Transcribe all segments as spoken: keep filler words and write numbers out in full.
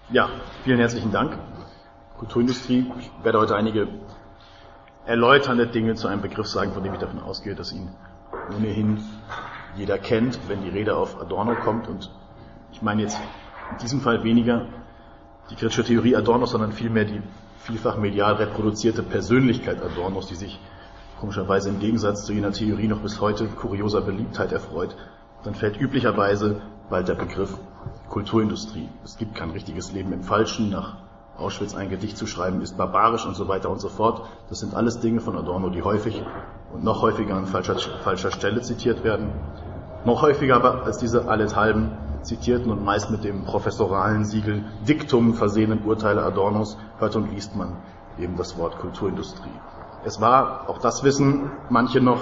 Ja, vielen herzlichen Dank. Kulturindustrie. Ich werde heute einige erläuternde Dinge zu einem Begriff sagen, von dem ich davon ausgehe, dass ihn ohnehin jeder kennt, wenn die Rede auf Adorno kommt. Und ich meine jetzt in diesem Fall weniger die kritische Theorie Adornos, sondern vielmehr die vielfach medial reproduzierte Persönlichkeit Adornos, die sich komischerweise im Gegensatz zu jener Theorie noch bis heute kurioser Beliebtheit erfreut. Dann fällt üblicherweise bald der Begriff Kulturindustrie. Es gibt kein richtiges Leben im Falschen. Nach Auschwitz ein Gedicht zu schreiben ist barbarisch und so weiter und so fort. Das sind alles Dinge von Adorno, die häufig und noch häufiger an falscher, falscher Stelle zitiert werden. Noch häufiger aber als diese allenthalben zitierten und meist mit dem professoralen Siegel Diktum versehenen Urteile Adornos hört und liest man eben das Wort Kulturindustrie. Es war, auch das wissen manche noch,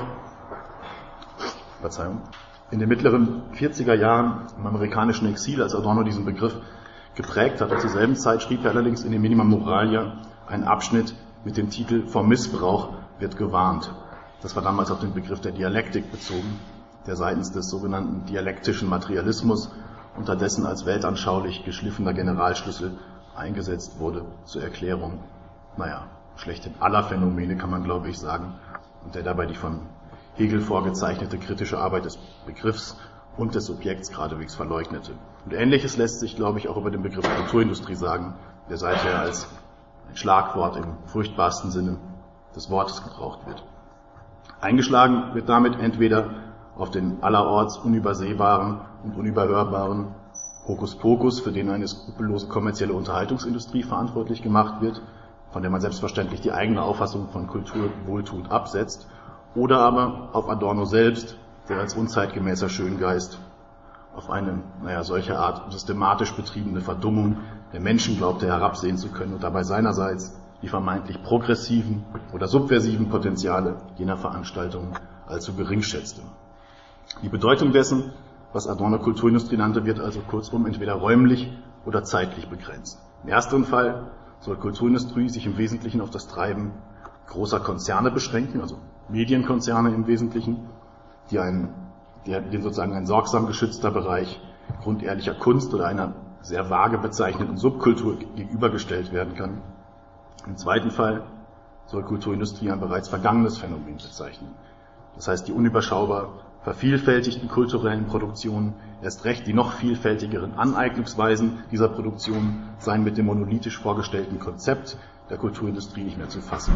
Verzeihung, in den mittleren vierziger Jahren im amerikanischen Exil, als Adorno diesen Begriff geprägt hat. Und zur selben Zeit schrieb er allerdings in dem Minima Moralia einen Abschnitt mit dem Titel Vor Missbrauch wird gewarnt. Das war damals auf den Begriff der Dialektik bezogen, der seitens des sogenannten dialektischen Materialismus unterdessen als weltanschaulich geschliffener Generalschlüssel eingesetzt wurde zur Erklärung, naja, schlechthin aller Phänomene, kann man glaube ich sagen, und der dabei die von Hegel vorgezeichnete kritische Arbeit des Begriffs und des Subjekts geradewegs verleugnete. Und Ähnliches lässt sich, glaube ich, auch über den Begriff Kulturindustrie sagen, der seither als ein Schlagwort im furchtbarsten Sinne des Wortes gebraucht wird. Eingeschlagen wird damit entweder auf den allerorts unübersehbaren und unüberhörbaren Hokuspokus, für den eine skrupellose kommerzielle Unterhaltungsindustrie verantwortlich gemacht wird, von der man selbstverständlich die eigene Auffassung von Kultur wohltuend absetzt, oder aber auf Adorno selbst, der als unzeitgemäßer Schöngeist auf eine, naja, solche Art systematisch betriebene Verdummung der Menschen glaubte herabsehen zu können und dabei seinerseits die vermeintlich progressiven oder subversiven Potenziale jener Veranstaltungen allzu gering schätzte. Die Bedeutung dessen, was Adorno Kulturindustrie nannte, wird also kurzum entweder räumlich oder zeitlich begrenzt. Im ersteren Fall soll Kulturindustrie sich im Wesentlichen auf das Treiben großer Konzerne beschränken, also Medienkonzerne im Wesentlichen, die einen, denen sozusagen ein sorgsam geschützter Bereich grundehrlicher Kunst oder einer sehr vage bezeichneten Subkultur gegenübergestellt werden kann. Im zweiten Fall soll Kulturindustrie ein bereits vergangenes Phänomen bezeichnen. Das heißt, die unüberschaubar vervielfältigten kulturellen Produktionen, erst recht die noch vielfältigeren Aneignungsweisen dieser Produktionen, seien mit dem monolithisch vorgestellten Konzept der Kulturindustrie nicht mehr zu fassen.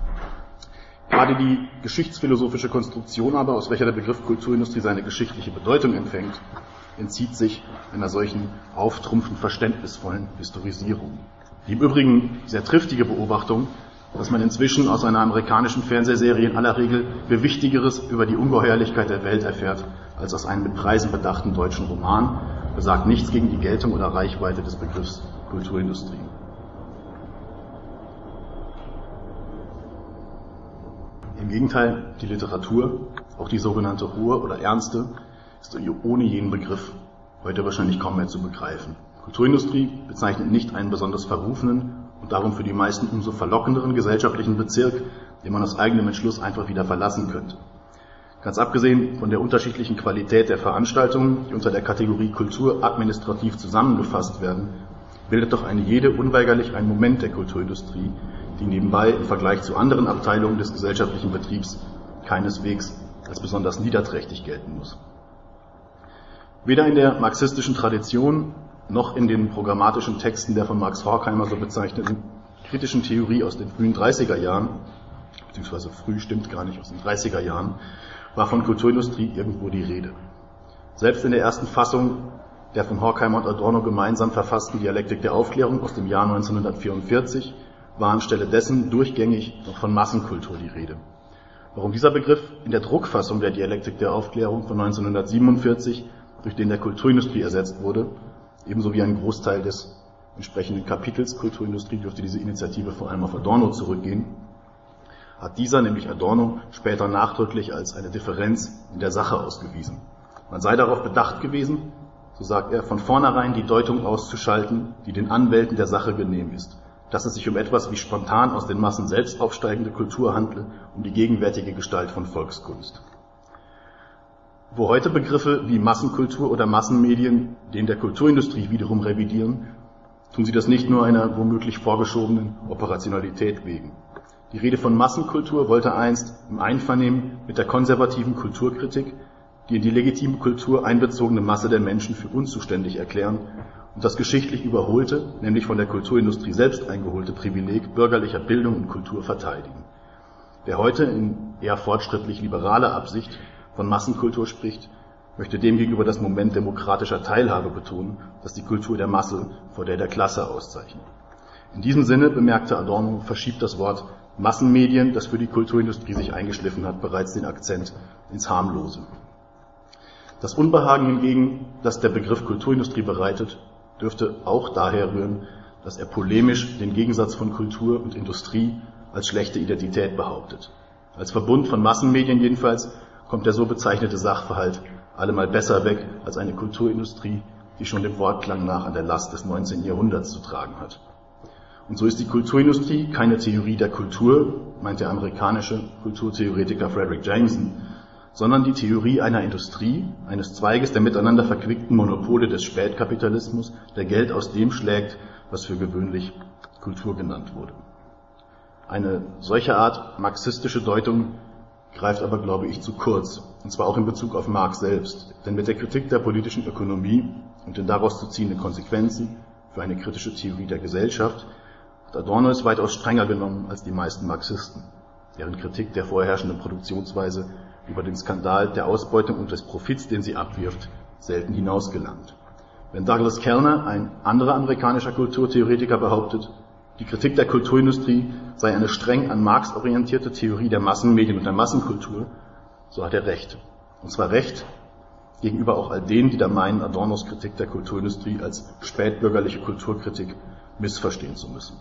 Gerade die geschichtsphilosophische Konstruktion aber, aus welcher der Begriff Kulturindustrie seine geschichtliche Bedeutung empfängt, entzieht sich einer solchen auftrumpfend verständnisvollen Historisierung. Die im Übrigen sehr triftige Beobachtung, dass man inzwischen aus einer amerikanischen Fernsehserie in aller Regel Gewichtigeres über die Ungeheuerlichkeit der Welt erfährt, als aus einem mit Preisen bedachten deutschen Roman, besagt nichts gegen die Geltung oder Reichweite des Begriffs Kulturindustrie. Im Gegenteil, die Literatur, auch die sogenannte hohe oder ernste, ist ohne jeden Begriff heute wahrscheinlich kaum mehr zu begreifen. Kulturindustrie bezeichnet nicht einen besonders verrufenen und darum für die meisten umso verlockenderen gesellschaftlichen Bezirk, den man aus eigenem Entschluss einfach wieder verlassen könnte. Ganz abgesehen von der unterschiedlichen Qualität der Veranstaltungen, die unter der Kategorie Kultur administrativ zusammengefasst werden, bildet doch eine jede unweigerlich einen Moment der Kulturindustrie, die nebenbei im Vergleich zu anderen Abteilungen des gesellschaftlichen Betriebs keineswegs als besonders niederträchtig gelten muss. Weder in der marxistischen Tradition noch in den programmatischen Texten der von Max Horkheimer so bezeichneten kritischen Theorie aus den frühen dreißiger Jahren, beziehungsweise früh stimmt gar nicht, aus den dreißiger Jahren, war von Kulturindustrie irgendwo die Rede. Selbst in der ersten Fassung der von Horkheimer und Adorno gemeinsam verfassten Dialektik der Aufklärung aus dem Jahr neunzehnhundertvierundvierzig war anstelle dessen durchgängig noch von Massenkultur die Rede. Warum dieser Begriff in der Druckfassung der Dialektik der Aufklärung von neunzehnhundertsiebenundvierzig durch den der Kulturindustrie ersetzt wurde, ebenso wie ein Großteil des entsprechenden Kapitels Kulturindustrie, dürfte diese Initiative vor allem auf Adorno zurückgehen, hat dieser, nämlich Adorno, später nachdrücklich als eine Differenz in der Sache ausgewiesen. Man sei darauf bedacht gewesen, so sagt er, von vornherein die Deutung auszuschalten, die den Anwälten der Sache genehm ist, dass es sich um etwas wie spontan aus den Massen selbst aufsteigende Kultur handle, um die gegenwärtige Gestalt von Volkskunst. Wo heute Begriffe wie Massenkultur oder Massenmedien den der Kulturindustrie wiederum revidieren, tun sie das nicht nur einer womöglich vorgeschobenen Operationalität wegen. Die Rede von Massenkultur wollte einst im Einvernehmen mit der konservativen Kulturkritik die in die legitime Kultur einbezogene Masse der Menschen für unzuständig erklären und das geschichtlich überholte, nämlich von der Kulturindustrie selbst eingeholte Privileg bürgerlicher Bildung und Kultur verteidigen. Wer heute in eher fortschrittlich liberaler Absicht von Massenkultur spricht, möchte demgegenüber das Moment demokratischer Teilhabe betonen, das die Kultur der Masse vor der der Klasse auszeichnet. In diesem Sinne, bemerkte Adorno, verschiebt das Wort Massenmedien, das für die Kulturindustrie sich eingeschliffen hat, bereits den Akzent ins Harmlose. Das Unbehagen hingegen, das der Begriff Kulturindustrie bereitet, dürfte auch daher rühren, dass er polemisch den Gegensatz von Kultur und Industrie als schlechte Identität behauptet. Als Verbund von Massenmedien jedenfalls kommt der so bezeichnete Sachverhalt allemal besser weg als eine Kulturindustrie, die schon dem Wortklang nach an der Last des neunzehnten Jahrhunderts zu tragen hat. Und so ist die Kulturindustrie keine Theorie der Kultur, meint der amerikanische Kulturtheoretiker Frederick Jameson, sondern die Theorie einer Industrie, eines Zweiges der miteinander verquickten Monopole des Spätkapitalismus, der Geld aus dem schlägt, was für gewöhnlich Kultur genannt wurde. Eine solche Art marxistische Deutung greift aber, glaube ich, zu kurz, und zwar auch in Bezug auf Marx selbst, denn mit der Kritik der politischen Ökonomie und den daraus zu ziehenden Konsequenzen für eine kritische Theorie der Gesellschaft hat Adorno es weitaus strenger genommen als die meisten Marxisten, deren Kritik der vorherrschenden Produktionsweise über den Skandal der Ausbeutung und des Profits, den sie abwirft, selten hinausgelangt. Wenn Douglas Kellner, ein anderer amerikanischer Kulturtheoretiker, behauptet, die Kritik der Kulturindustrie sei eine streng an Marx orientierte Theorie der Massenmedien und der Massenkultur, so hat er recht. Und zwar recht gegenüber auch all denen, die da meinen, Adornos Kritik der Kulturindustrie als spätbürgerliche Kulturkritik missverstehen zu müssen.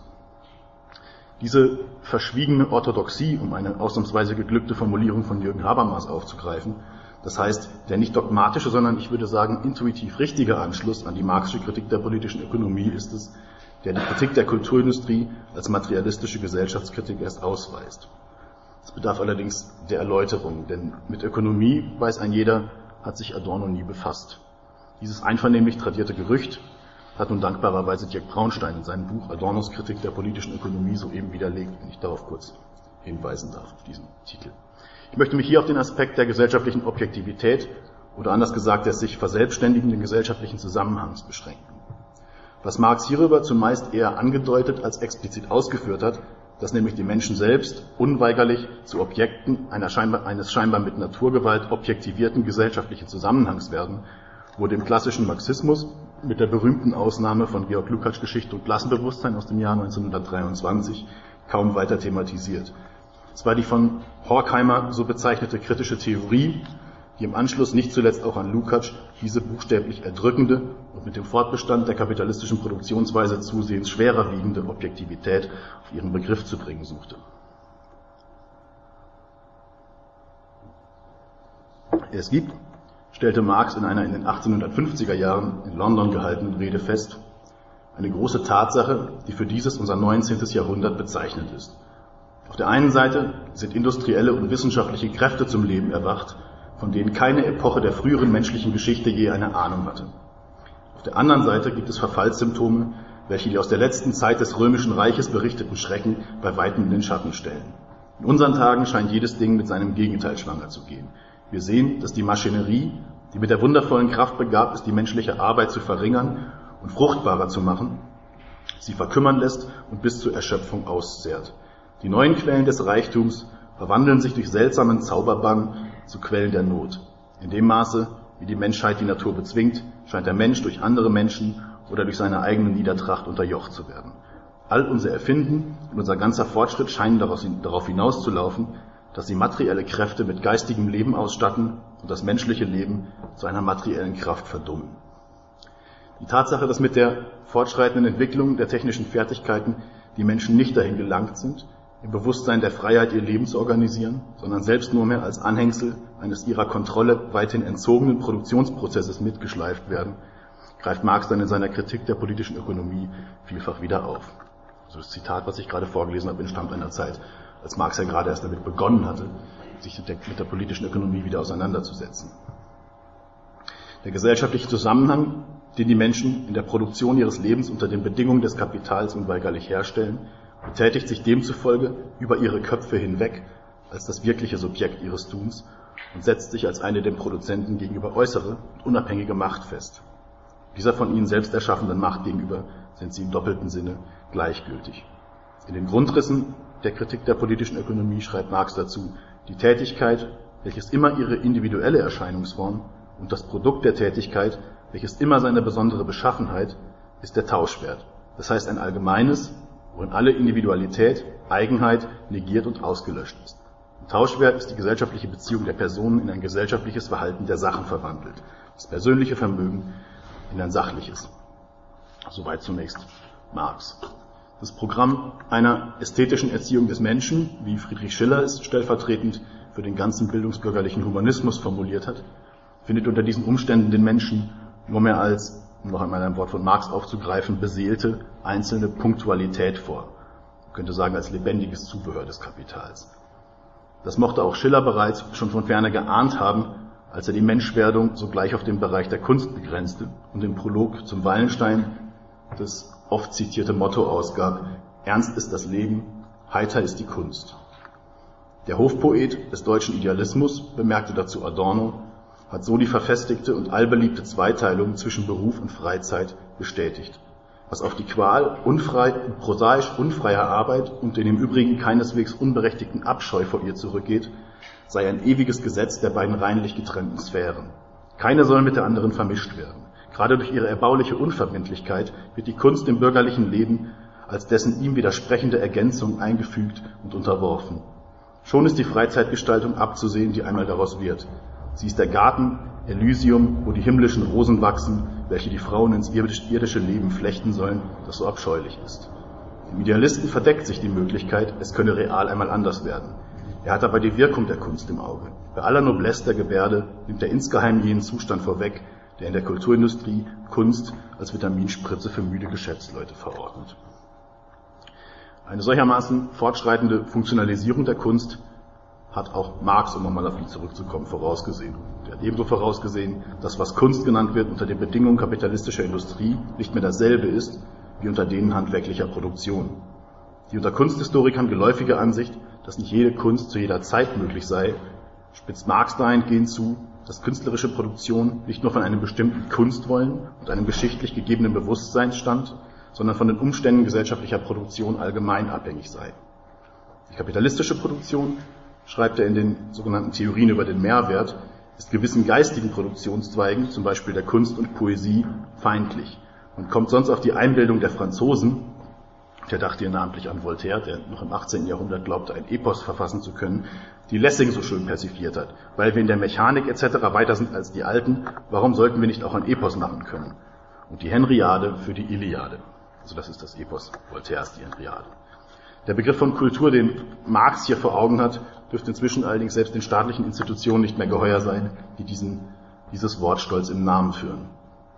Diese verschwiegene Orthodoxie, um eine ausnahmsweise geglückte Formulierung von Jürgen Habermas aufzugreifen, das heißt, der nicht dogmatische, sondern ich würde sagen intuitiv richtige Anschluss an die marxische Kritik der politischen Ökonomie ist es, der die Kritik der Kulturindustrie als materialistische Gesellschaftskritik erst ausweist. Das bedarf allerdings der Erläuterung, denn mit Ökonomie, weiß ein jeder, hat sich Adorno nie befasst. Dieses einvernehmlich tradierte Gerücht hat nun dankbarerweise Dirk Braunstein in seinem Buch Adornos Kritik der politischen Ökonomie soeben widerlegt, wenn ich darauf kurz hinweisen darf, auf diesen Titel. Ich möchte mich hier auf den Aspekt der gesellschaftlichen Objektivität oder anders gesagt des sich verselbstständigenden gesellschaftlichen Zusammenhangs beschränken. Was Marx hierüber zumeist eher angedeutet als explizit ausgeführt hat, dass nämlich die Menschen selbst unweigerlich zu Objekten einer scheinbar, eines scheinbar mit Naturgewalt objektivierten gesellschaftlichen Zusammenhangs werden, wurde im klassischen Marxismus mit der berühmten Ausnahme von Georg Lukács Geschichte und Klassenbewusstsein aus dem Jahr neunzehnhundertdreiundzwanzig kaum weiter thematisiert. Es war die von Horkheimer so bezeichnete kritische Theorie, die im Anschluss nicht zuletzt auch an Lukács diese buchstäblich erdrückende und mit dem Fortbestand der kapitalistischen Produktionsweise zusehends schwerer wiegende Objektivität auf ihren Begriff zu bringen suchte. Es gibt, stellte Marx in einer in den achtzehnhundertfünfziger Jahren in London gehaltenen Rede fest, eine große Tatsache, die für dieses unser neunzehntes Jahrhundert bezeichnet ist. Auf der einen Seite sind industrielle und wissenschaftliche Kräfte zum Leben erwacht, von denen keine Epoche der früheren menschlichen Geschichte je eine Ahnung hatte. Auf der anderen Seite gibt es Verfallssymptome, welche die aus der letzten Zeit des Römischen Reiches berichteten Schrecken bei weitem in den Schatten stellen. In unseren Tagen scheint jedes Ding mit seinem Gegenteil schwanger zu gehen. Wir sehen, dass die Maschinerie, die mit der wundervollen Kraft begabt ist, die menschliche Arbeit zu verringern und fruchtbarer zu machen, sie verkümmern lässt und bis zur Erschöpfung auszehrt. Die neuen Quellen des Reichtums verwandeln sich durch seltsamen Zauberbann zu Quellen der Not. In dem Maße, wie die Menschheit die Natur bezwingt, scheint der Mensch durch andere Menschen oder durch seine eigene Niedertracht unterjocht zu werden. All unser Erfinden und unser ganzer Fortschritt scheinen darauf hinauszulaufen, dass sie materielle Kräfte mit geistigem Leben ausstatten und das menschliche Leben zu einer materiellen Kraft verdummen. Die Tatsache, dass mit der fortschreitenden Entwicklung der technischen Fertigkeiten die Menschen nicht dahin gelangt sind, im Bewusstsein der Freiheit ihr Leben zu organisieren, sondern selbst nur mehr als Anhängsel eines ihrer Kontrolle weithin entzogenen Produktionsprozesses mitgeschleift werden, greift Marx dann in seiner Kritik der politischen Ökonomie vielfach wieder auf. Also das Zitat, was ich gerade vorgelesen habe, entstammt einer Zeit, als Marx ja gerade erst damit begonnen hatte, sich mit der, mit der politischen Ökonomie wieder auseinanderzusetzen. Der gesellschaftliche Zusammenhang, den die Menschen in der Produktion ihres Lebens unter den Bedingungen des Kapitals unweigerlich herstellen, betätigt sich demzufolge über ihre Köpfe hinweg als das wirkliche Subjekt ihres Tuns und setzt sich als eine dem Produzenten gegenüber äußere und unabhängige Macht fest. Dieser von ihnen selbst erschaffenen Macht gegenüber sind sie im doppelten Sinne gleichgültig. In den Grundrissen der Kritik der politischen Ökonomie schreibt Marx dazu: Die Tätigkeit, welches immer ihre individuelle Erscheinungsform, und das Produkt der Tätigkeit, welches immer seine besondere Beschaffenheit, ist der Tauschwert. Das heißt ein allgemeines, worin alle Individualität, Eigenheit negiert und ausgelöscht ist. Ein Tauschwert ist die gesellschaftliche Beziehung der Personen in ein gesellschaftliches Verhalten der Sachen verwandelt, das persönliche Vermögen in ein sachliches. Soweit zunächst Marx. Das Programm einer ästhetischen Erziehung des Menschen, wie Friedrich Schiller es stellvertretend für den ganzen bildungsbürgerlichen Humanismus formuliert hat, findet unter diesen Umständen den Menschen nur mehr als, um noch einmal ein Wort von Marx aufzugreifen, beseelte einzelne Punktualität vor. Man könnte sagen, als lebendiges Zubehör des Kapitals. Das mochte auch Schiller bereits schon von ferne geahnt haben, als er die Menschwerdung sogleich auf den Bereich der Kunst begrenzte und im Prolog zum Wallenstein das oft zitierte Motto ausgab: Ernst ist das Leben, heiter ist die Kunst. Der Hofpoet des deutschen Idealismus, bemerkte dazu Adorno, hat so die verfestigte und allbeliebte Zweiteilung zwischen Beruf und Freizeit bestätigt. Was auf die Qual unfrei, prosaisch unfreier Arbeit und den im Übrigen keineswegs unberechtigten Abscheu vor ihr zurückgeht, sei ein ewiges Gesetz der beiden reinlich getrennten Sphären. Keine soll mit der anderen vermischt werden. Gerade durch ihre erbauliche Unverbindlichkeit wird die Kunst im bürgerlichen Leben als dessen ihm widersprechende Ergänzung eingefügt und unterworfen. Schon ist die Freizeitgestaltung abzusehen, die einmal daraus wird. Sie ist der Garten Elysium, wo die himmlischen Rosen wachsen, welche die Frauen ins irdische Leben flechten sollen, das so abscheulich ist. Dem Idealisten verdeckt sich die Möglichkeit, es könne real einmal anders werden. Er hat aber die Wirkung der Kunst im Auge. Bei aller Noblesse der Gebärde nimmt er insgeheim jenen Zustand vorweg, der in der Kulturindustrie Kunst als Vitaminspritze für müde Geschäftsleute verordnet. Eine solchermaßen fortschreitende Funktionalisierung der Kunst hat auch Marx, um nochmal auf ihn zurückzukommen, vorausgesehen. Er hat ebenso vorausgesehen, dass was Kunst genannt wird, unter den Bedingungen kapitalistischer Industrie nicht mehr dasselbe ist wie unter denen handwerklicher Produktion. Die unter Kunsthistorikern geläufige Ansicht, dass nicht jede Kunst zu jeder Zeit möglich sei, spitzt Marx dahingehend zu, dass künstlerische Produktion nicht nur von einem bestimmten Kunstwollen und einem geschichtlich gegebenen Bewusstsein stammt, sondern von den Umständen gesellschaftlicher Produktion allgemein abhängig sei. Die kapitalistische Produktion, schreibt er in den sogenannten Theorien über den Mehrwert, ist gewissen geistigen Produktionszweigen, zum Beispiel der Kunst und Poesie, feindlich und kommt sonst auf die Einbildung der Franzosen, der dachte hier namentlich an Voltaire, der noch im achtzehnten Jahrhundert glaubte, ein Epos verfassen zu können, die Lessing so schön persifliert hat. Weil wir in der Mechanik et cetera weiter sind als die Alten, warum sollten wir nicht auch ein Epos machen können? Und die Henriade für die Iliade. Also das ist das Epos Voltaires, die Henriade. Der Begriff von Kultur, den Marx hier vor Augen hat, dürfte inzwischen allerdings selbst den staatlichen Institutionen nicht mehr geheuer sein, die diesen, dieses Wort stolz im Namen führen.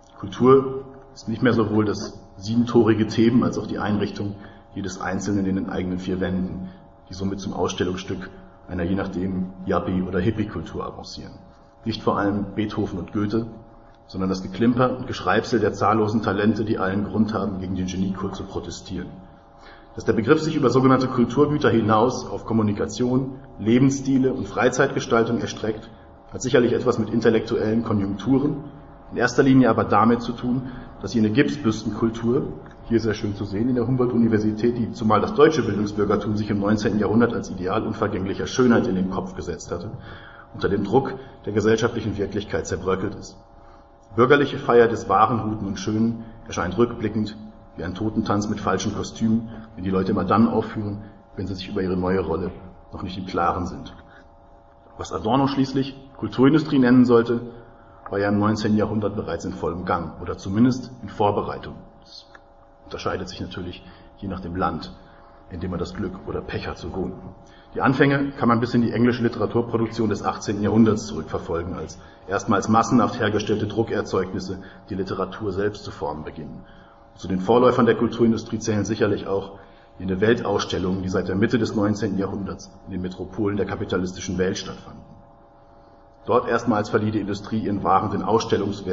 Kultur ist nicht mehr sowohl das siebentorige Theben als auch die Einrichtung jedes Einzelnen in den eigenen vier Wänden, die somit zum Ausstellungsstück einer je nachdem Yuppie- oder Hippie-Kultur avancieren. Nicht vor allem Beethoven und Goethe, sondern das Geklimper und Geschreibsel der zahllosen Talente, die allen Grund haben, gegen den Geniekult zu protestieren. Dass der Begriff sich über sogenannte Kulturgüter hinaus auf Kommunikation, Lebensstile und Freizeitgestaltung erstreckt, hat sicherlich etwas mit intellektuellen Konjunkturen, in erster Linie aber damit zu tun, dass jene Gipsbüstenkultur, hier sehr schön zu sehen in der Humboldt-Universität, die zumal das deutsche Bildungsbürgertum sich im neunzehnten Jahrhundert als Ideal unvergänglicher Schönheit in den Kopf gesetzt hatte, unter dem Druck der gesellschaftlichen Wirklichkeit zerbröckelt ist. Die bürgerliche Feier des Wahren, Guten und Schönen erscheint rückblickend wie ein Totentanz mit falschen Kostümen, den die Leute immer dann aufführen, wenn sie sich über ihre neue Rolle noch nicht im Klaren sind. Was Adorno schließlich Kulturindustrie nennen sollte, war ja im neunzehnten Jahrhundert bereits in vollem Gang oder zumindest in Vorbereitung. Das unterscheidet sich natürlich je nach dem Land, in dem man das Glück oder Pech hat zu wohnen. Die Anfänge kann man bis in die englische Literaturproduktion des achtzehnten Jahrhunderts zurückverfolgen, als erstmals massenhaft hergestellte Druckerzeugnisse die Literatur selbst zu formen beginnen. Zu den Vorläufern der Kulturindustrie zählen sicherlich auch jene Weltausstellungen, die seit der Mitte des neunzehnten Jahrhunderts in den Metropolen der kapitalistischen Welt stattfanden. Dort erstmals verlieh die Industrie ihren Waren den Ausstellungswert,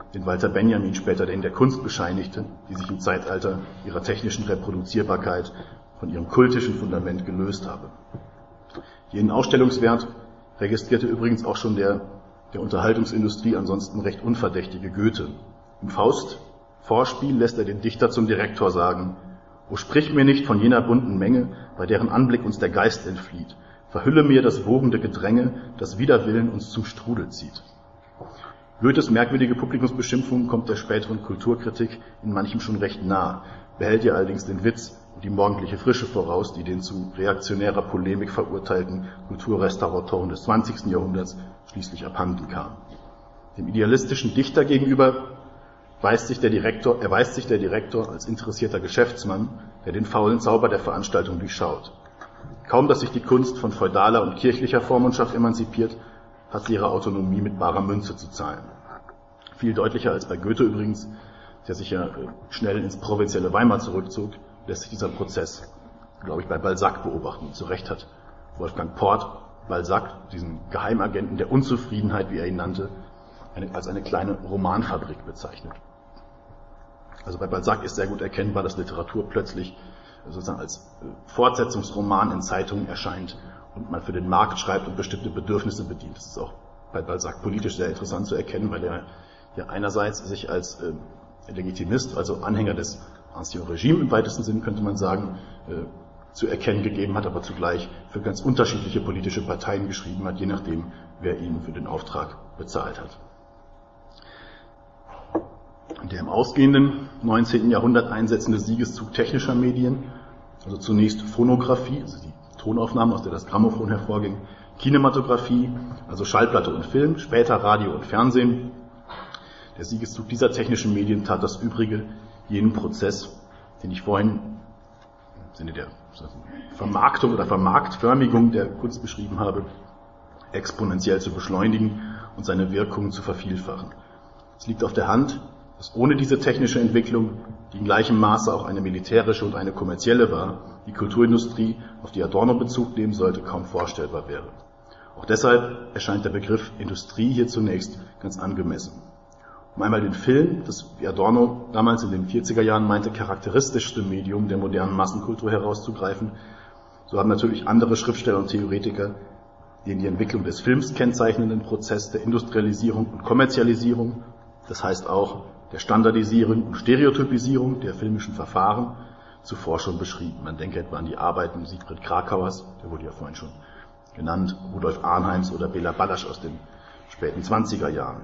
den Walter Benjamin später den der Kunst bescheinigte, die sich im Zeitalter ihrer technischen Reproduzierbarkeit von ihrem kultischen Fundament gelöst habe. Jenen Ausstellungswert registrierte übrigens auch schon der der Unterhaltungsindustrie ansonsten recht unverdächtige Goethe. Im Faust-Vorspiel lässt er den Dichter zum Direktor sagen: O sprich mir nicht von jener bunten Menge, bei deren Anblick uns der Geist entflieht. Verhülle mir das wogende Gedränge, das wider Willen uns zum Strudel zieht. Goethes merkwürdige Publikumsbeschimpfung kommt der späteren Kulturkritik in manchem schon recht nah, behält ihr allerdings den Witz und die morgendliche Frische voraus, die den zu reaktionärer Polemik verurteilten Kulturrestauratoren des zwanzigsten Jahrhunderts schließlich abhanden kam. Dem idealistischen Dichter gegenüber weist sich der Direktor, erweist sich der Direktor als interessierter Geschäftsmann, der den faulen Zauber der Veranstaltung durchschaut. Kaum, dass sich die Kunst von feudaler und kirchlicher Vormundschaft emanzipiert, hat sie ihre Autonomie mit barer Münze zu zahlen. Viel deutlicher als bei Goethe übrigens, der sich ja schnell ins provinzielle Weimar zurückzog, lässt sich dieser Prozess, glaube ich, bei Balzac beobachten. Zu Recht hat Wolfgang Port Balzac, diesen Geheimagenten der Unzufriedenheit, wie er ihn nannte, eine, als eine kleine Romanfabrik bezeichnet. Also bei Balzac ist sehr gut erkennbar, dass Literatur plötzlich sozusagen als Fortsetzungsroman in Zeitungen erscheint und man für den Markt schreibt und bestimmte Bedürfnisse bedient. Das ist auch bei Balzac politisch sehr interessant zu erkennen, weil er ja einerseits sich als äh, Legitimist, also Anhänger des Ancien Regime im weitesten Sinn, könnte man sagen, äh, zu erkennen gegeben hat, aber zugleich für ganz unterschiedliche politische Parteien geschrieben hat, je nachdem, wer ihn für den Auftrag bezahlt hat. Der im ausgehenden neunzehnten Jahrhundert einsetzende Siegeszug technischer Medien, also zunächst Phonographie, also die Tonaufnahme, aus der das Grammophon hervorging, Kinematografie, also Schallplatte und Film, später Radio und Fernsehen. Der Siegeszug dieser technischen Medien tat das Übrige, jenen Prozess, den ich vorhin im Sinne der Vermarktung oder Vermarktförmigung der Kunst beschrieben habe, exponentiell zu beschleunigen und seine Wirkungen zu vervielfachen. Es liegt auf der Hand, dass ohne diese technische Entwicklung, die in gleichem Maße auch eine militärische und eine kommerzielle war, die Kulturindustrie, auf die Adorno Bezug nehmen sollte, kaum vorstellbar wäre. Auch deshalb erscheint der Begriff Industrie hier zunächst ganz angemessen. Um einmal den Film, das wie Adorno damals in den vierziger Jahren meinte, charakteristischste Medium der modernen Massenkultur herauszugreifen, so haben natürlich andere Schriftsteller und Theoretiker den die Entwicklung des Films kennzeichnenden Prozess der Industrialisierung und Kommerzialisierung, das heißt auch der Standardisierung und Stereotypisierung der filmischen Verfahren, zuvor schon beschrieben. Man denke etwa an die Arbeiten Siegfried Krakauers, der wurde ja vorhin schon genannt, Rudolf Arnheims oder Bela Balasch aus den späten zwanziger Jahren.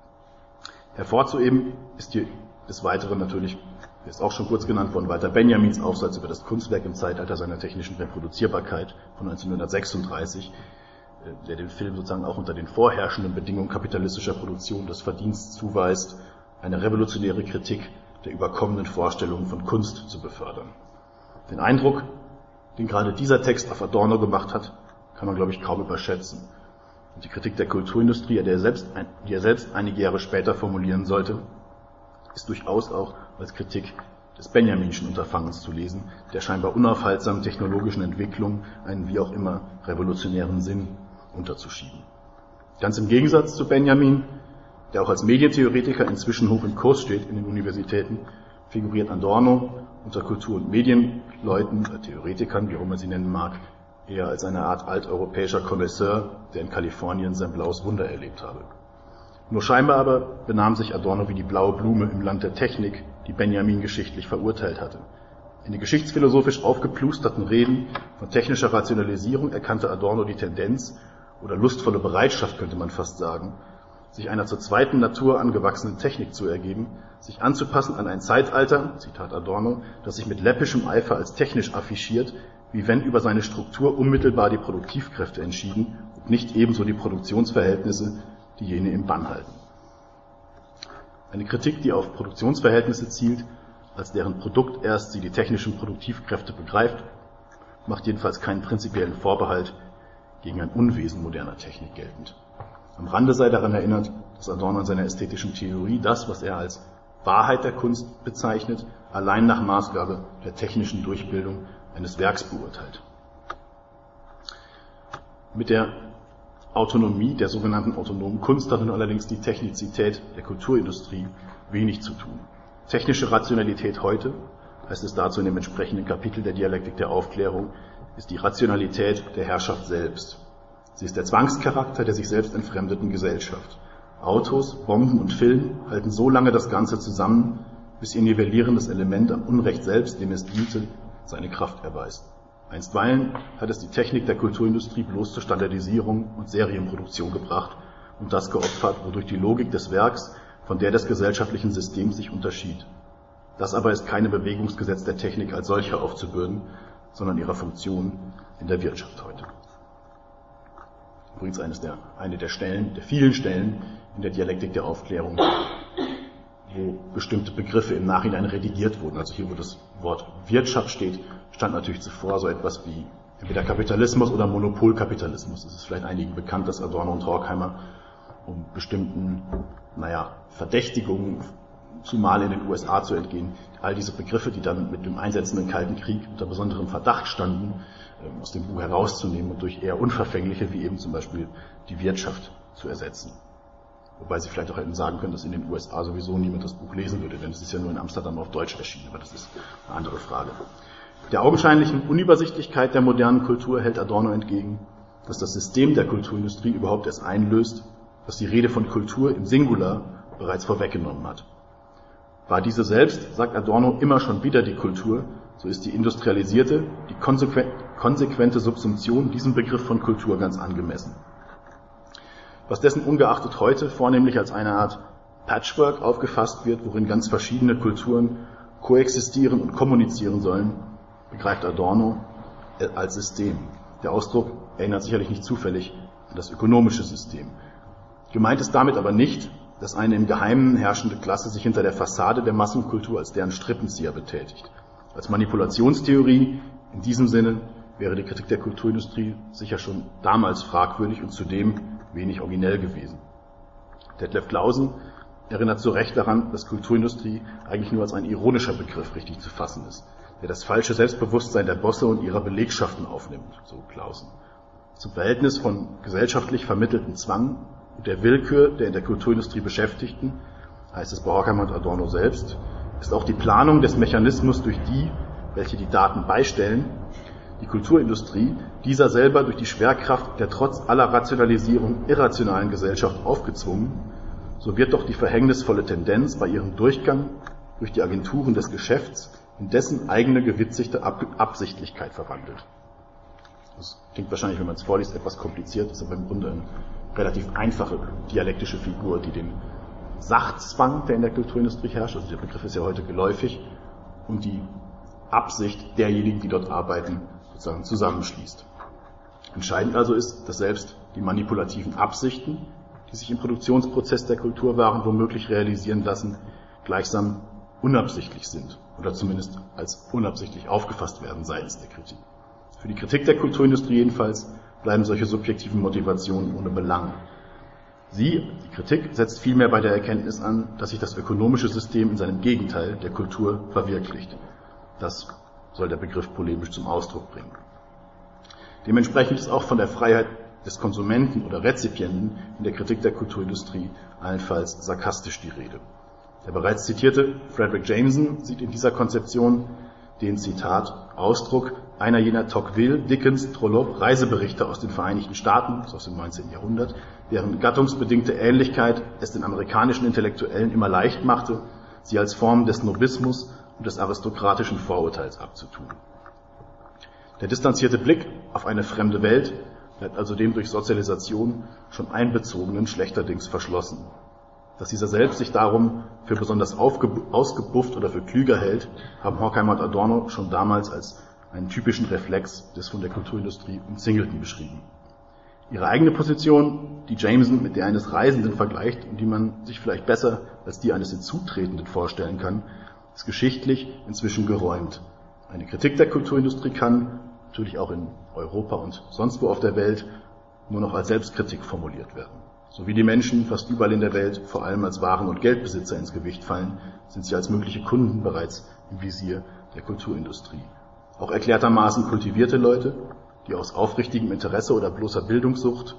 Hervorzuheben ist hier des Weiteren natürlich, der ist auch schon kurz genannt worden, Walter Benjamins Aufsatz über das Kunstwerk im Zeitalter seiner technischen Reproduzierbarkeit von neunzehnhundertsechsunddreißig, der den Film sozusagen auch unter den vorherrschenden Bedingungen kapitalistischer Produktion das Verdienst zuweist, eine revolutionäre Kritik der überkommenen Vorstellungen von Kunst zu befördern. Den Eindruck, den gerade dieser Text auf Adorno gemacht hat, kann man, glaube ich, kaum überschätzen. Und die Kritik der Kulturindustrie, die er selbst, die er selbst einige Jahre später formulieren sollte, ist durchaus auch als Kritik des Benjaminschen Unterfangens zu lesen, der scheinbar unaufhaltsamen technologischen Entwicklung einen wie auch immer revolutionären Sinn unterzuschieben. Ganz im Gegensatz zu Benjamin, der auch als Medientheoretiker inzwischen hoch im Kurs steht in den Universitäten, figuriert Adorno unter Kultur- und Medienleuten, oder Theoretikern, wie auch immer man sie nennen mag, eher als eine Art alteuropäischer Connoisseur, der in Kalifornien sein blaues Wunder erlebt habe. Nur scheinbar aber benahm sich Adorno wie die blaue Blume im Land der Technik, die Benjamin geschichtlich verurteilt hatte. In den geschichtsphilosophisch aufgeplusterten Reden von technischer Rationalisierung erkannte Adorno die Tendenz, oder lustvolle Bereitschaft könnte man fast sagen, sich einer zur zweiten Natur angewachsenen Technik zu ergeben, sich anzupassen an ein Zeitalter, Zitat Adorno, das sich mit läppischem Eifer als technisch affichiert, wie wenn über seine Struktur unmittelbar die Produktivkräfte entschieden und nicht ebenso die Produktionsverhältnisse, die jene im Bann halten. Eine Kritik, die auf Produktionsverhältnisse zielt, als deren Produkt erst sie die technischen Produktivkräfte begreift, macht jedenfalls keinen prinzipiellen Vorbehalt gegen ein Unwesen moderner Technik geltend. Am Rande sei daran erinnert, dass Adorno in seiner ästhetischen Theorie das, was er als Wahrheit der Kunst bezeichnet, allein nach Maßgabe der technischen Durchbildung eines Werks beurteilt. Mit der Autonomie der sogenannten autonomen Kunst hat nun allerdings die Technizität der Kulturindustrie wenig zu tun. Technische Rationalität heute, heißt es dazu in dem entsprechenden Kapitel der Dialektik der Aufklärung, ist die Rationalität der Herrschaft selbst. Sie ist der Zwangscharakter der sich selbst entfremdeten Gesellschaft. Autos, Bomben und Film halten so lange das Ganze zusammen, bis ihr nivellierendes Element am Unrecht selbst, dem es diente, seine Kraft erweist. Einstweilen hat es die Technik der Kulturindustrie bloß zur Standardisierung und Serienproduktion gebracht und das geopfert, wodurch die Logik des Werks von der des gesellschaftlichen Systems sich unterschied. Das aber ist keine Bewegungsgesetz der Technik als solcher aufzubürden, sondern ihrer Funktion in der Wirtschaft heute. Übrigens eines der, eine der Stellen, der vielen Stellen in der Dialektik der Aufklärung, wo bestimmte Begriffe im Nachhinein redigiert wurden. Also hier, wo das Wort Wirtschaft steht, stand natürlich zuvor so etwas wie entweder Kapitalismus oder Monopolkapitalismus. Es ist vielleicht einigen bekannt, dass Adorno und Horkheimer um bestimmten, naja, Verdächtigungen, zumal in den U S A zu entgehen, all diese Begriffe, die dann mit dem einsetzenden Kalten Krieg unter besonderem Verdacht standen, aus dem Buch herauszunehmen und durch eher unverfängliche, wie eben zum Beispiel die Wirtschaft, zu ersetzen. Wobei Sie vielleicht auch hätten sagen können, dass in den U S A sowieso niemand das Buch lesen würde, denn es ist ja nur in Amsterdam auf Deutsch erschienen, aber das ist eine andere Frage. Der augenscheinlichen Unübersichtlichkeit der modernen Kultur hält Adorno entgegen, dass das System der Kulturindustrie überhaupt erst einlöst, was die Rede von Kultur im Singular bereits vorweggenommen hat. War diese selbst, sagt Adorno, immer schon wieder die Kultur, so ist die industrialisierte, die konsequente Subsumption diesem Begriff von Kultur ganz angemessen. Was dessen ungeachtet heute vornehmlich als eine Art Patchwork aufgefasst wird, worin ganz verschiedene Kulturen koexistieren und kommunizieren sollen, begreift Adorno als System. Der Ausdruck erinnert sicherlich nicht zufällig an das ökonomische System. Gemeint ist damit aber nicht, dass eine im Geheimen herrschende Klasse sich hinter der Fassade der Massenkultur als deren Strippenzieher betätigt. Als Manipulationstheorie in diesem Sinne wäre die Kritik der Kulturindustrie sicher schon damals fragwürdig und zudem wenig originell gewesen. Detlef Clausen erinnert zu Recht daran, dass Kulturindustrie eigentlich nur als ein ironischer Begriff richtig zu fassen ist, der das falsche Selbstbewusstsein der Bosse und ihrer Belegschaften aufnimmt, so Clausen. Zum Verhältnis von gesellschaftlich vermittelten Zwang und der Willkür der in der Kulturindustrie Beschäftigten, heißt es bei Horkheimer und Adorno selbst, ist auch die Planung des Mechanismus durch die, welche die Daten beistellen, die Kulturindustrie, dieser selber durch die Schwerkraft der trotz aller Rationalisierung irrationalen Gesellschaft aufgezwungen, so wird doch die verhängnisvolle Tendenz bei ihrem Durchgang durch die Agenturen des Geschäfts in dessen eigene gewitzigte Absichtlichkeit verwandelt. Das klingt wahrscheinlich, wenn man es vorliest, etwas kompliziert, ist aber im Grunde eine relativ einfache dialektische Figur, die den Sachzwang, der in der Kulturindustrie herrscht, also der Begriff ist ja heute geläufig, und die Absicht derjenigen, die dort arbeiten, sozusagen zusammenschließt. Entscheidend also ist, dass selbst die manipulativen Absichten, die sich im Produktionsprozess der Kultur waren, womöglich realisieren lassen, gleichsam unabsichtlich sind oder zumindest als unabsichtlich aufgefasst werden seitens der Kritik. Für die Kritik der Kulturindustrie jedenfalls bleiben solche subjektiven Motivationen ohne Belang. Sie, die Kritik, setzt vielmehr bei der Erkenntnis an, dass sich das ökonomische System in seinem Gegenteil, der Kultur, verwirklicht. Das soll der Begriff polemisch zum Ausdruck bringen. Dementsprechend ist auch von der Freiheit des Konsumenten oder Rezipienten in der Kritik der Kulturindustrie allenfalls sarkastisch die Rede. Der bereits zitierte Fredric Jameson sieht in dieser Konzeption den, Zitat, Ausdruck einer jener Tocqueville, Dickens, Trollope Reiseberichte aus den Vereinigten Staaten, aus dem neunzehnten Jahrhundert, deren gattungsbedingte Ähnlichkeit es den amerikanischen Intellektuellen immer leicht machte, sie als Form des Snobismus und des aristokratischen Vorurteils abzutun. Der distanzierte Blick auf eine fremde Welt bleibt also dem durch Sozialisation schon Einbezogenen schlechterdings verschlossen. Dass dieser selbst sich darum für besonders ausgebufft oder für klüger hält, haben Horkheimer und Adorno schon damals als einen typischen Reflex des von der Kulturindustrie Umzingelten beschrieben. Ihre eigene Position, die Jameson mit der eines Reisenden vergleicht und die man sich vielleicht besser als die eines Hinzutretenden vorstellen kann, ist geschichtlich inzwischen geräumt. Eine Kritik der Kulturindustrie kann, natürlich auch in Europa und sonst wo auf der Welt, nur noch als Selbstkritik formuliert werden. So wie die Menschen fast überall in der Welt vor allem als Waren- und Geldbesitzer ins Gewicht fallen, sind sie als mögliche Kunden bereits im Visier der Kulturindustrie. Auch erklärtermaßen kultivierte Leute, die aus aufrichtigem Interesse oder bloßer Bildungssucht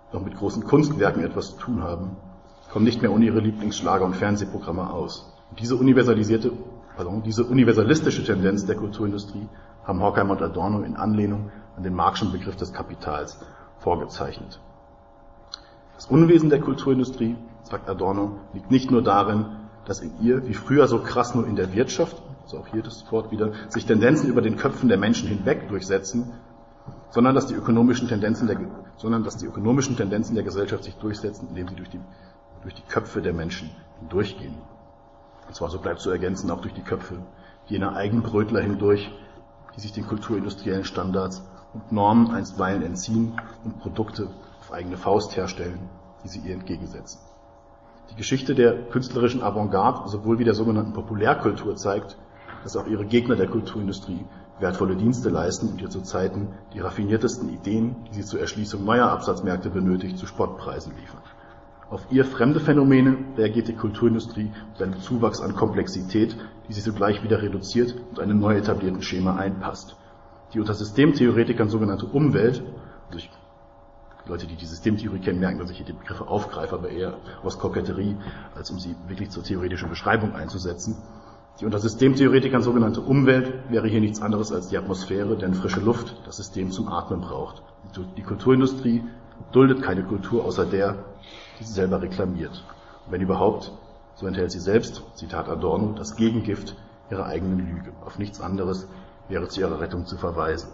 noch mit großen Kunstwerken etwas zu tun haben, kommen nicht mehr ohne ihre Lieblingsschlager und Fernsehprogramme aus. Und diese universalisierte, pardon, diese universalistische Tendenz der Kulturindustrie haben Horkheimer und Adorno in Anlehnung an den Marxischen Begriff des Kapitals vorgezeichnet. Das Unwesen der Kulturindustrie, sagt Adorno, liegt nicht nur darin, dass in ihr, wie früher so krass nur in der Wirtschaft, also auch hier das Wort wieder, sich Tendenzen über den Köpfen der Menschen hinweg durchsetzen, sondern dass die ökonomischen Tendenzen der, sondern dass die ökonomischen Tendenzen der Gesellschaft sich durchsetzen, indem sie durch die, durch die Köpfe der Menschen hindurchgehen. Und zwar, so bleibt zu ergänzen, auch durch die Köpfe jener Eigenbrötler hindurch, die sich den kulturindustriellen Standards und Normen einstweilen entziehen und Produkte auf eigene Faust herstellen, die sie ihr entgegensetzen. Die Geschichte der künstlerischen Avantgarde sowohl wie der sogenannten Populärkultur zeigt, dass auch ihre Gegner der Kulturindustrie wertvolle Dienste leisten und ihr zu Zeiten die raffiniertesten Ideen, die sie zur Erschließung neuer Absatzmärkte benötigt, zu Spottpreisen liefern. Auf ihr fremde Phänomene reagiert die Kulturindustrie mit einem Zuwachs an Komplexität, die sie sogleich wieder reduziert und einem neu etablierten Schema einpasst. Die unter Systemtheoretikern sogenannte Umwelt, also ich, Leute, die die Systemtheorie kennen, merken, dass ich hier die Begriffe aufgreife, aber eher aus Koketterie, als um sie wirklich zur theoretischen Beschreibung einzusetzen. Die unter Systemtheoretikern sogenannte Umwelt wäre hier nichts anderes als die Atmosphäre, deren frische Luft das System zum Atmen braucht. Die Kulturindustrie duldet keine Kultur außer der, die sie selber reklamiert. Und wenn überhaupt, so enthält sie selbst, Zitat Adorno, das Gegengift ihrer eigenen Lüge. Auf nichts anderes wäre zu ihrer Rettung zu verweisen.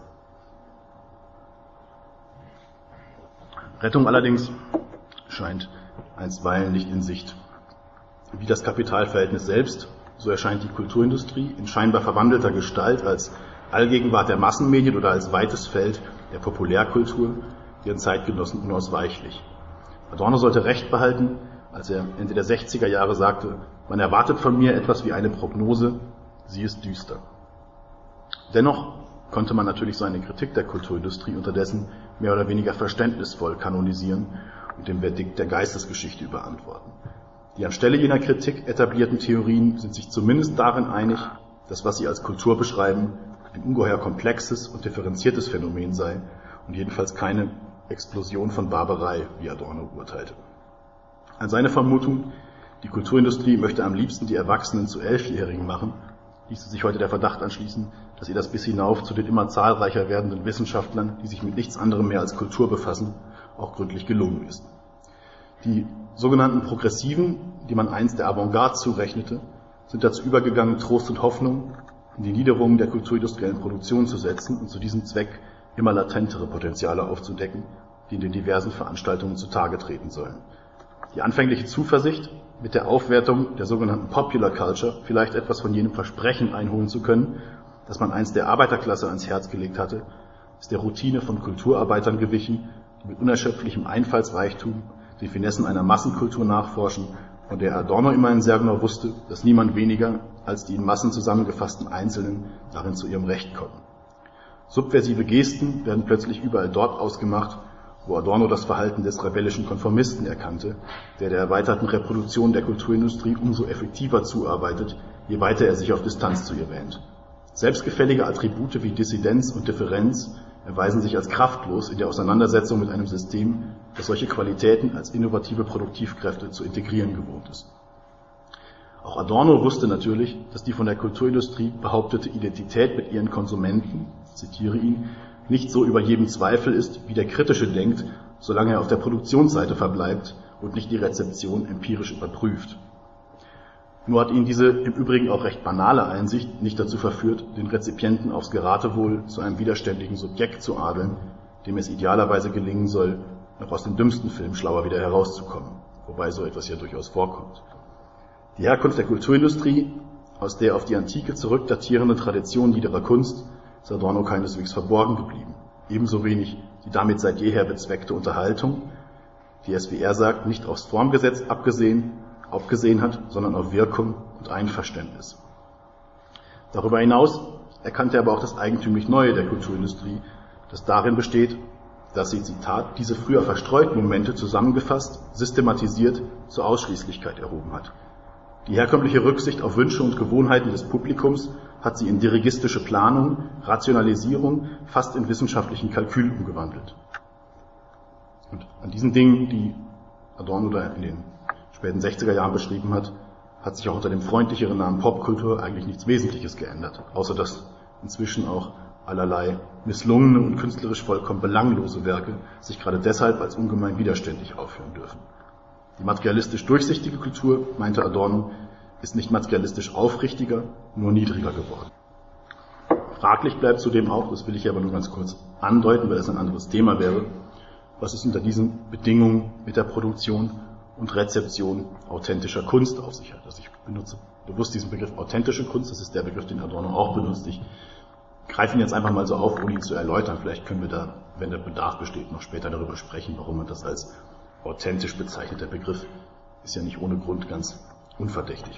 Rettung allerdings scheint einstweilen nicht in Sicht. Wie das Kapitalverhältnis selbst, so erscheint die Kulturindustrie in scheinbar verwandelter Gestalt als Allgegenwart der Massenmedien oder als weites Feld der Populärkultur ihren Zeitgenossen unausweichlich. Adorno sollte Recht behalten, als er Ende der sechziger Jahre sagte, man erwartet von mir etwas wie eine Prognose, sie ist düster. Dennoch konnte man natürlich seine Kritik der Kulturindustrie unterdessen mehr oder weniger verständnisvoll kanonisieren und dem Verdikt der Geistesgeschichte überantworten. Die anstelle jener Kritik etablierten Theorien sind sich zumindest darin einig, dass was sie als Kultur beschreiben, ein ungeheuer komplexes und differenziertes Phänomen sei und jedenfalls keine Explosion von Barbarei, wie Adorno urteilte. An seine Vermutung, die Kulturindustrie möchte am liebsten die Erwachsenen zu Elfjährigen machen, ließe sich heute der Verdacht anschließen, dass ihr das bis hinauf zu den immer zahlreicher werdenden Wissenschaftlern, die sich mit nichts anderem mehr als Kultur befassen, auch gründlich gelungen ist. Die sogenannten Progressiven, die man einst der Avantgarde zurechnete, sind dazu übergegangen, Trost und Hoffnung in die Niederungen der kulturindustriellen Produktion zu setzen und zu diesem Zweck immer latentere Potenziale aufzudecken, die in den diversen Veranstaltungen zutage treten sollen. Die anfängliche Zuversicht, mit der Aufwertung der sogenannten Popular Culture vielleicht etwas von jenem Versprechen einholen zu können, das man einst der Arbeiterklasse ans Herz gelegt hatte, ist der Routine von Kulturarbeitern gewichen, die mit unerschöpflichem Einfallsreichtum die Finessen einer Massenkultur nachforschen, von der Adorno immerhin sehr genau wusste, dass niemand weniger als die in Massen zusammengefassten Einzelnen darin zu ihrem Recht kommen. Subversive Gesten werden plötzlich überall dort ausgemacht, wo Adorno das Verhalten des rebellischen Konformisten erkannte, der der erweiterten Reproduktion der Kulturindustrie umso effektiver zuarbeitet, je weiter er sich auf Distanz zu ihr wähnt. Selbstgefällige Attribute wie Dissidenz und Differenz erweisen sich als kraftlos in der Auseinandersetzung mit einem System, das solche Qualitäten als innovative Produktivkräfte zu integrieren gewohnt ist. Auch Adorno wusste natürlich, dass die von der Kulturindustrie behauptete Identität mit ihren Konsumenten, ich zitiere ihn, nicht so über jedem Zweifel ist, wie der Kritische denkt, solange er auf der Produktionsseite verbleibt und nicht die Rezeption empirisch überprüft. Nur hat ihn diese im Übrigen auch recht banale Einsicht nicht dazu verführt, den Rezipienten aufs Geratewohl zu einem widerständigen Subjekt zu adeln, dem es idealerweise gelingen soll, noch aus dem dümmsten Film schlauer wieder herauszukommen, wobei so etwas ja durchaus vorkommt. Die Herkunft der Kulturindustrie, aus der auf die Antike zurückdatierende Tradition niederer Kunst, ist Adorno keineswegs verborgen geblieben. Ebenso wenig die damit seit jeher bezweckte Unterhaltung, die es, wie er sagt, nicht aufs Formgesetz abgesehen, aufgesehen hat, sondern auf Wirkung und Einverständnis. Darüber hinaus erkannte er aber auch das eigentümlich Neue der Kulturindustrie, das darin besteht, dass sie, Zitat, diese früher verstreuten Momente zusammengefasst, systematisiert zur Ausschließlichkeit erhoben hat. Die herkömmliche Rücksicht auf Wünsche und Gewohnheiten des Publikums hat sie in dirigistische Planung, Rationalisierung, fast in wissenschaftlichen Kalkül umgewandelt. Und an diesen Dingen, die Adorno da in den späten sechziger Jahren beschrieben hat, hat sich auch unter dem freundlicheren Namen Popkultur eigentlich nichts Wesentliches geändert, außer dass inzwischen auch allerlei misslungene und künstlerisch vollkommen belanglose Werke sich gerade deshalb als ungemein widerständig aufführen dürfen. Die materialistisch durchsichtige Kultur, meinte Adorno, ist nicht materialistisch aufrichtiger, nur niedriger geworden. Fraglich bleibt zudem auch, das will ich aber nur ganz kurz andeuten, weil das ein anderes Thema wäre, was es unter diesen Bedingungen mit der Produktion und Rezeption authentischer Kunst auf sich hat. Also ich benutze bewusst diesen Begriff authentische Kunst, das ist der Begriff, den Adorno auch benutzt. Ich greife ihn jetzt einfach mal so auf, ohne ihn zu erläutern. Vielleicht können wir da, wenn der Bedarf besteht, noch später darüber sprechen, warum man das als authentisch bezeichnet. Der Begriff ist ja nicht ohne Grund ganz unverdächtig.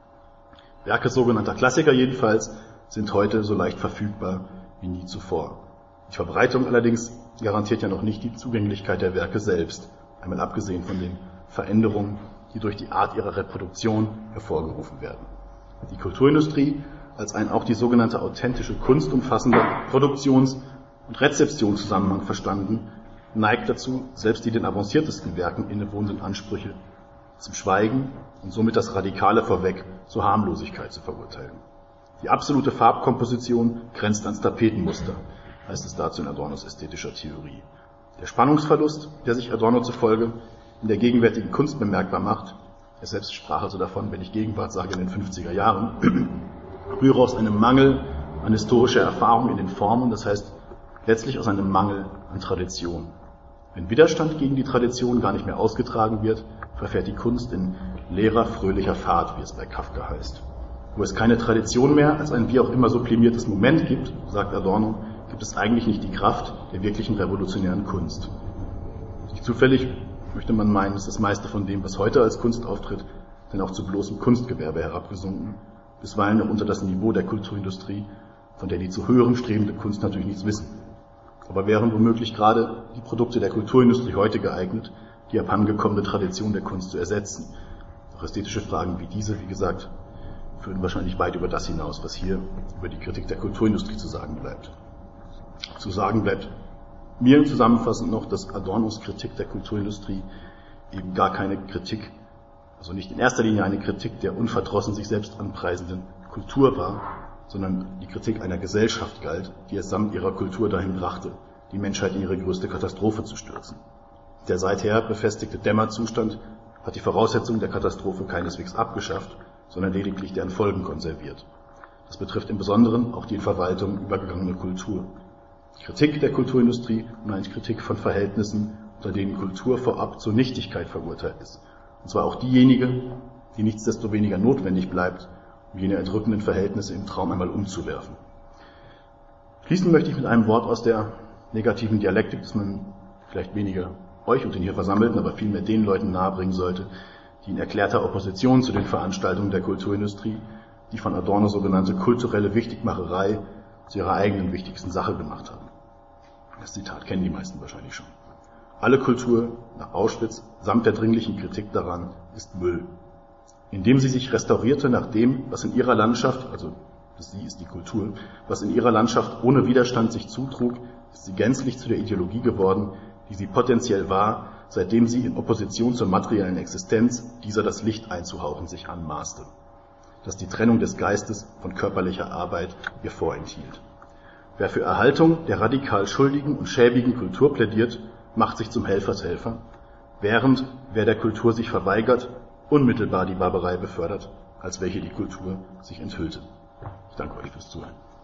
Werke sogenannter Klassiker jedenfalls sind heute so leicht verfügbar wie nie zuvor. Die Verbreitung allerdings garantiert ja noch nicht die Zugänglichkeit der Werke selbst, einmal abgesehen von den Veränderungen, die durch die Art ihrer Reproduktion hervorgerufen werden. Die Kulturindustrie als ein auch die sogenannte authentische Kunst umfassender Produktions- und Rezeptionszusammenhang verstanden, neigt dazu, selbst die den avanciertesten Werken innewohnenden Ansprüche zum Schweigen und somit das Radikale vorweg zur Harmlosigkeit zu verurteilen. Die absolute Farbkomposition grenzt ans Tapetenmuster, heißt es dazu in Adornos ästhetischer Theorie. Der Spannungsverlust, der sich Adorno zufolge in der gegenwärtigen Kunst bemerkbar macht, er selbst sprach also davon, wenn ich Gegenwart sage, in den fünfziger Jahren, rühre aus einem Mangel an historischer Erfahrung in den Formen, das heißt letztlich aus einem Mangel an Tradition. Wenn Widerstand gegen die Tradition gar nicht mehr ausgetragen wird, verfährt die Kunst in leerer, fröhlicher Fahrt, wie es bei Kafka heißt. Wo es keine Tradition mehr als ein wie auch immer sublimiertes Moment gibt, sagt Adorno, gibt es eigentlich nicht die Kraft der wirklichen revolutionären Kunst. Nicht zufällig möchte man meinen, dass das meiste von dem, was heute als Kunst auftritt, denn auch zu bloßem Kunstgewerbe herabgesunken, bisweilen noch unter das Niveau der Kulturindustrie, von der die zu höherem strebende Kunst natürlich nichts wissen. Aber wären womöglich gerade die Produkte der Kulturindustrie heute geeignet, die abhandengekommene Tradition der Kunst zu ersetzen. Doch ästhetische Fragen wie diese, wie gesagt, führen wahrscheinlich weit über das hinaus, was hier über die Kritik der Kulturindustrie zu sagen bleibt. Zu sagen bleibt mir zusammenfassend noch, dass Adornos Kritik der Kulturindustrie eben gar keine Kritik, also nicht in erster Linie eine Kritik der unverdrossen sich selbst anpreisenden Kultur war, sondern die Kritik einer Gesellschaft galt, die es samt ihrer Kultur dahin brachte, die Menschheit in ihre größte Katastrophe zu stürzen. Der seither befestigte Dämmerzustand hat die Voraussetzungen der Katastrophe keineswegs abgeschafft, sondern lediglich deren Folgen konserviert. Das betrifft im Besonderen auch die in Verwaltung übergegangene Kultur. Die Kritik der Kulturindustrie meint Kritik von Verhältnissen, unter denen Kultur vorab zur Nichtigkeit verurteilt ist. Und zwar auch diejenige, die nichtsdestoweniger notwendig bleibt, um jene erdrückenden Verhältnisse im Traum einmal umzuwerfen. Schließen möchte ich mit einem Wort aus der negativen Dialektik, das man vielleicht weniger euch und den hier Versammelten, aber vielmehr den Leuten nahebringen sollte, die in erklärter Opposition zu den Veranstaltungen der Kulturindustrie die von Adorno sogenannte kulturelle Wichtigmacherei zu ihrer eigenen wichtigsten Sache gemacht haben. Das Zitat kennen die meisten wahrscheinlich schon. Alle Kultur nach Auschwitz samt der dringlichen Kritik daran ist Müll. Indem sie sich restaurierte nach dem, was in ihrer Landschaft, also sie ist die Kultur, was in ihrer Landschaft ohne Widerstand sich zutrug, ist sie gänzlich zu der Ideologie geworden, die sie potenziell war, seitdem sie in Opposition zur materiellen Existenz dieser das Licht einzuhauchen sich anmaßte, das die Trennung des Geistes von körperlicher Arbeit ihr vorenthielt. Wer für Erhaltung der radikal schuldigen und schäbigen Kultur plädiert, macht sich zum Helfershelfer, während wer der Kultur sich verweigert, unmittelbar die Barbarei befördert, als welche die Kultur sich enthüllte. Ich danke euch fürs Zuhören.